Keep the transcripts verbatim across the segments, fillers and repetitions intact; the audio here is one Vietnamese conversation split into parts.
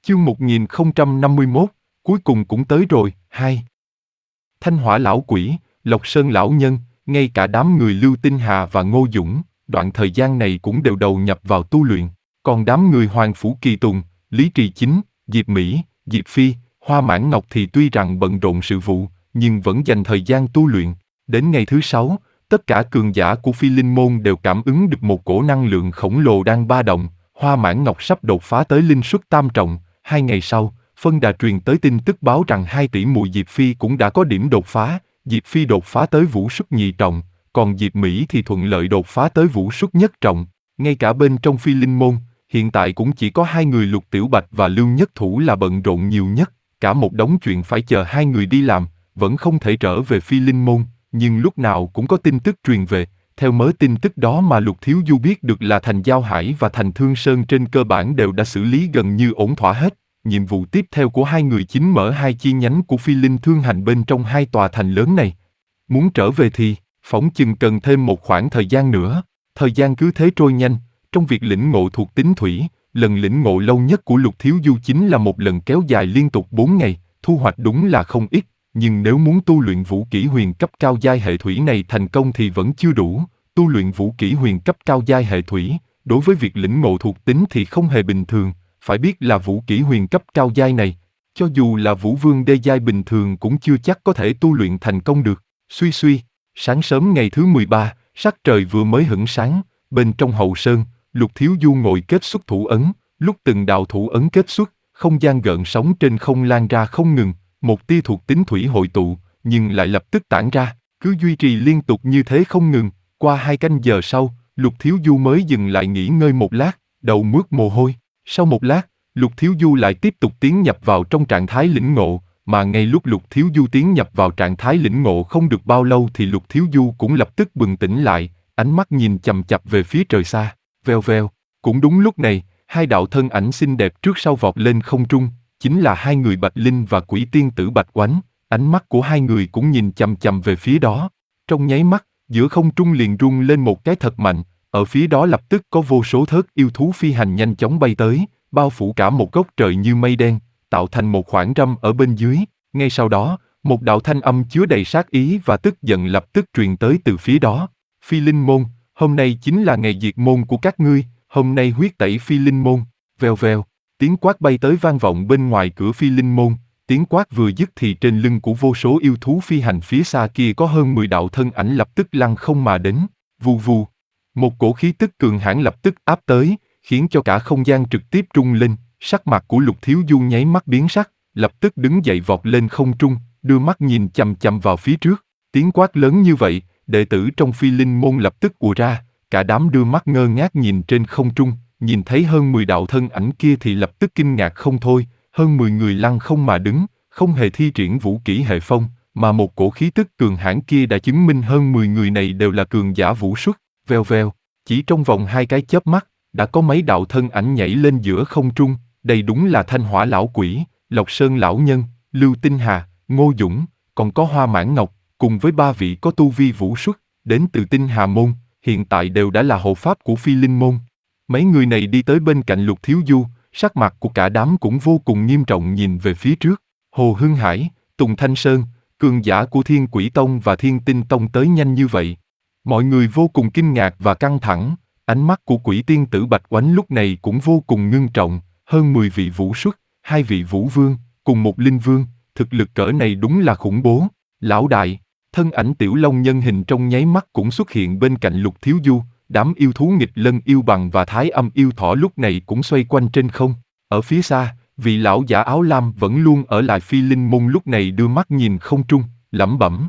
Chương một nghìn không trăm năm mươi mốt, cuối cùng cũng tới rồi. Hai. Thanh Hỏa lão quỷ, Lộc Sơn lão nhân, ngay cả đám người Lưu Tinh Hà và Ngô Dũng, đoạn thời gian này cũng đều đầu nhập vào tu luyện. Còn đám người Hoàng Phủ Kỳ Tùng, Lý Trì Chính, Diệp Mỹ, Diệp Phi, Hoa Mãn Ngọc thì tuy rằng bận rộn sự vụ, nhưng vẫn dành thời gian tu luyện. Đến ngày thứ sáu, tất cả cường giả của Phi Linh Môn đều cảm ứng được một cổ năng lượng khổng lồ đang ba động. Hoa Mãn Ngọc sắp đột phá tới linh suất tam trọng. Hai ngày sau, phân đà truyền tới tin tức báo rằng hai tỷ muội Diệp Phi cũng đã có điểm đột phá. Diệp Phi đột phá tới vũ suất nhị trọng, còn Diệp Mỹ thì thuận lợi đột phá tới vũ suất nhất trọng. Ngay cả bên trong Phi Linh Môn, hiện tại cũng chỉ có hai người Lục Tiểu Bạch và Lưu Nhất Thủ là bận rộn nhiều nhất. Cả một đống chuyện phải chờ hai người đi làm, vẫn không thể trở về Phi Linh Môn, nhưng lúc nào cũng có tin tức truyền về. Theo mớ tin tức đó mà Lục Thiếu Du biết được là thành Giao Hải và thành Thương Sơn trên cơ bản đều đã xử lý gần như ổn thỏa hết. Nhiệm vụ tiếp theo của hai người chính mở hai chi nhánh của Phi Linh Thương Hành bên trong hai tòa thành lớn này. Muốn trở về thì, phỏng chừng cần thêm một khoảng thời gian nữa. Thời gian cứ thế trôi nhanh, trong việc lĩnh ngộ thuộc tính thủy, lần lĩnh ngộ lâu nhất của Lục Thiếu Du chính là một lần kéo dài liên tục bốn ngày, thu hoạch đúng là không ít. Nhưng nếu muốn tu luyện vũ kỹ huyền cấp cao giai hệ thủy này thành công thì vẫn chưa đủ. Tu luyện vũ kỹ huyền cấp cao giai hệ thủy, đối với việc lĩnh ngộ thuộc tính thì không hề bình thường. Phải biết là vũ kỹ huyền cấp cao giai này, cho dù là vũ vương đê giai bình thường cũng chưa chắc có thể tu luyện thành công được. Suy suy, sáng sớm ngày thứ mười ba, sắc trời vừa mới hửng sáng, bên trong hậu sơn, Lục Thiếu Du ngồi kết xuất thủ ấn, lúc từng đạo thủ ấn kết xuất, không gian gợn sóng trên không lan ra không ngừng, một tia thuộc tính thủy hội tụ, nhưng lại lập tức tản ra, cứ duy trì liên tục như thế không ngừng. Qua hai canh giờ sau, Lục Thiếu Du mới dừng lại nghỉ ngơi một lát, đầu mướt mồ hôi. Sau một lát, Lục Thiếu Du lại tiếp tục tiến nhập vào trong trạng thái lĩnh ngộ, mà ngay lúc Lục Thiếu Du tiến nhập vào trạng thái lĩnh ngộ không được bao lâu thì Lục Thiếu Du cũng lập tức bừng tỉnh lại, ánh mắt nhìn chằm chặp về phía trời xa, veo veo. Cũng đúng lúc này, hai đạo thân ảnh xinh đẹp trước sau vọt lên không trung, chính là hai người Bạch Linh và Quỷ Tiên Tử Bạch Oánh, ánh mắt của hai người cũng nhìn chằm chằm về phía đó. Trong nháy mắt, giữa không trung liền rung lên một cái thật mạnh, ở phía đó lập tức có vô số thớt yêu thú phi hành nhanh chóng bay tới, bao phủ cả một góc trời như mây đen, tạo thành một khoảng râm ở bên dưới. Ngay sau đó, một đạo thanh âm chứa đầy sát ý và tức giận lập tức truyền tới từ phía đó. Phi Linh Môn, hôm nay chính là ngày diệt môn của các ngươi, hôm nay huyết tẩy Phi Linh Môn. Vèo vèo, tiếng quát bay tới vang vọng bên ngoài cửa Phi Linh Môn. Tiếng quát vừa dứt thì trên lưng của vô số yêu thú phi hành phía xa kia có hơn mười đạo thân ảnh lập tức lăng không mà đến. Vù vù, một cổ khí tức cường hãn lập tức áp tới, khiến cho cả không gian trực tiếp rung lên. Sắc mặt của Lục Thiếu Du nháy mắt biến sắc, lập tức đứng dậy vọt lên không trung, đưa mắt nhìn chằm chằm vào phía trước. Tiếng quát lớn như vậy, đệ tử trong Phi Linh Môn lập tức ùa ra, cả đám đưa mắt ngơ ngác nhìn trên không trung, nhìn thấy hơn mười đạo thân ảnh kia thì lập tức kinh ngạc không thôi. Hơn mười người lăng không mà đứng, không hề thi triển vũ kỹ hệ phong, mà một cổ khí tức cường hãn kia đã chứng minh hơn mười người này đều là cường giả vũ xuất. Vèo vèo, chỉ trong vòng hai cái chớp mắt, đã có mấy đạo thân ảnh nhảy lên giữa không trung. Đây đúng là Thanh Hỏa lão quỷ, Lộc Sơn lão nhân, Lưu Tinh Hà, Ngô Dũng, còn có Hoa Mãn Ngọc, cùng với ba vị có tu vi vũ xuất, đến từ Tinh Hà môn, hiện tại đều đã là hộ pháp của Phi Linh môn. Mấy người này đi tới bên cạnh Lục Thiếu Du, sắc mặt của cả đám cũng vô cùng nghiêm trọng nhìn về phía trước. Hồ Hưng Hải, Tùng Thanh Sơn, cường giả của Thiên Quỷ Tông và Thiên Tinh Tông tới nhanh như vậy. Mọi người vô cùng kinh ngạc và căng thẳng, ánh mắt của Quỷ Tiên Tử Bạch Oánh lúc này cũng vô cùng ngưng trọng. Hơn mười vị vũ xuất, hai vị vũ vương, cùng một linh vương, thực lực cỡ này đúng là khủng bố. Lão đại, thân ảnh Tiểu Long nhân hình trong nháy mắt cũng xuất hiện bên cạnh Lục Thiếu Du. Đám yêu thú nghịch lân yêu bằng và thái âm yêu thỏ lúc này cũng xoay quanh trên không. Ở phía xa, vị lão giả áo lam vẫn luôn ở lại Phi Linh Môn lúc này đưa mắt nhìn không trung, lẩm bẩm.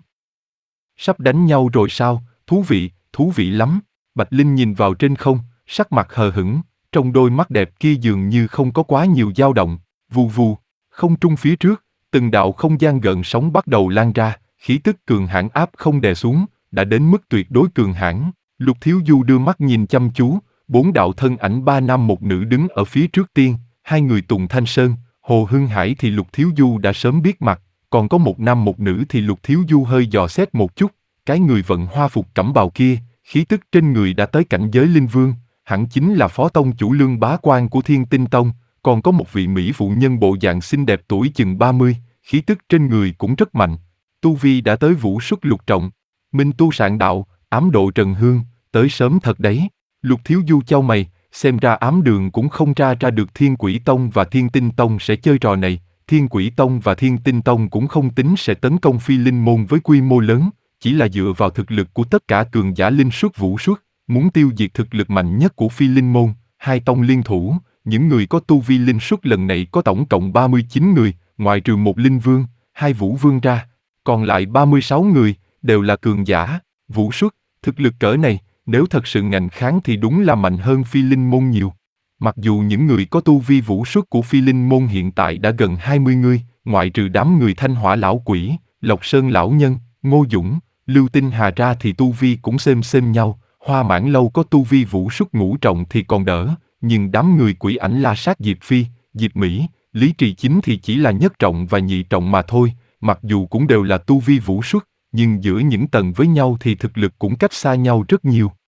Sắp đánh nhau rồi sao, thú vị, thú vị lắm. Bạch Linh nhìn vào trên không, sắc mặt hờ hững, trong đôi mắt đẹp kia dường như không có quá nhiều dao động. Vù vù, không trung phía trước, từng đạo không gian gợn sóng bắt đầu lan ra, khí tức cường hãn áp không đè xuống, đã đến mức tuyệt đối cường hãn. Lục Thiếu Du đưa mắt nhìn chăm chú, bốn đạo thân ảnh ba nam một nữ đứng ở phía trước tiên, hai người Tùng Thanh Sơn, Hồ Hưng Hải thì Lục Thiếu Du đã sớm biết mặt, còn có một nam một nữ thì Lục Thiếu Du hơi dò xét một chút, cái người vận hoa phục cẩm bào kia, khí tức trên người đã tới cảnh giới linh vương, hẳn chính là phó tông chủ Lương Bá Quan của Thiên Tinh Tông, còn có một vị mỹ phụ nhân bộ dạng xinh đẹp tuổi chừng ba mươi, khí tức trên người cũng rất mạnh. Tu vi đã tới vũ xuất lục trọng. Minh tu sạn đạo, ám độ Trần Hương, tới sớm thật đấy. Lục Thiếu Du chau mày, xem ra ám đường cũng không tra ra được Thiên Quỷ Tông và Thiên Tinh Tông sẽ chơi trò này. Thiên Quỷ Tông và Thiên Tinh Tông cũng không tính sẽ tấn công Phi Linh Môn với quy mô lớn, chỉ là dựa vào thực lực của tất cả cường giả linh xuất vũ xuất, muốn tiêu diệt thực lực mạnh nhất của Phi Linh Môn. Hai tông liên thủ, những người có tu vi linh xuất lần này có tổng cộng ba mươi chín người, ngoại trừ một linh vương, hai vũ vương ra, còn lại ba mươi sáu người, đều là cường giả, vũ xuất. Thực lực cỡ này, nếu thật sự ngạnh kháng thì đúng là mạnh hơn Phi Linh Môn nhiều. Mặc dù những người có tu vi vũ xuất của Phi Linh Môn hiện tại đã gần hai mươi người, ngoại trừ đám người Thanh Hỏa Lão Quỷ, Lộc Sơn Lão Nhân, Ngô Dũng, Lưu Tinh Hà ra thì tu vi cũng xem xem nhau. Hoa Mãn Lâu có tu vi vũ xuất ngũ trọng thì còn đỡ, nhưng đám người Quỷ Ảnh La Sát Diệp Phi, Diệp Mỹ, Lý Trì Chính thì chỉ là nhất trọng và nhị trọng mà thôi. Mặc dù cũng đều là tu vi vũ xuất, nhưng giữa những tầng với nhau thì thực lực cũng cách xa nhau rất nhiều.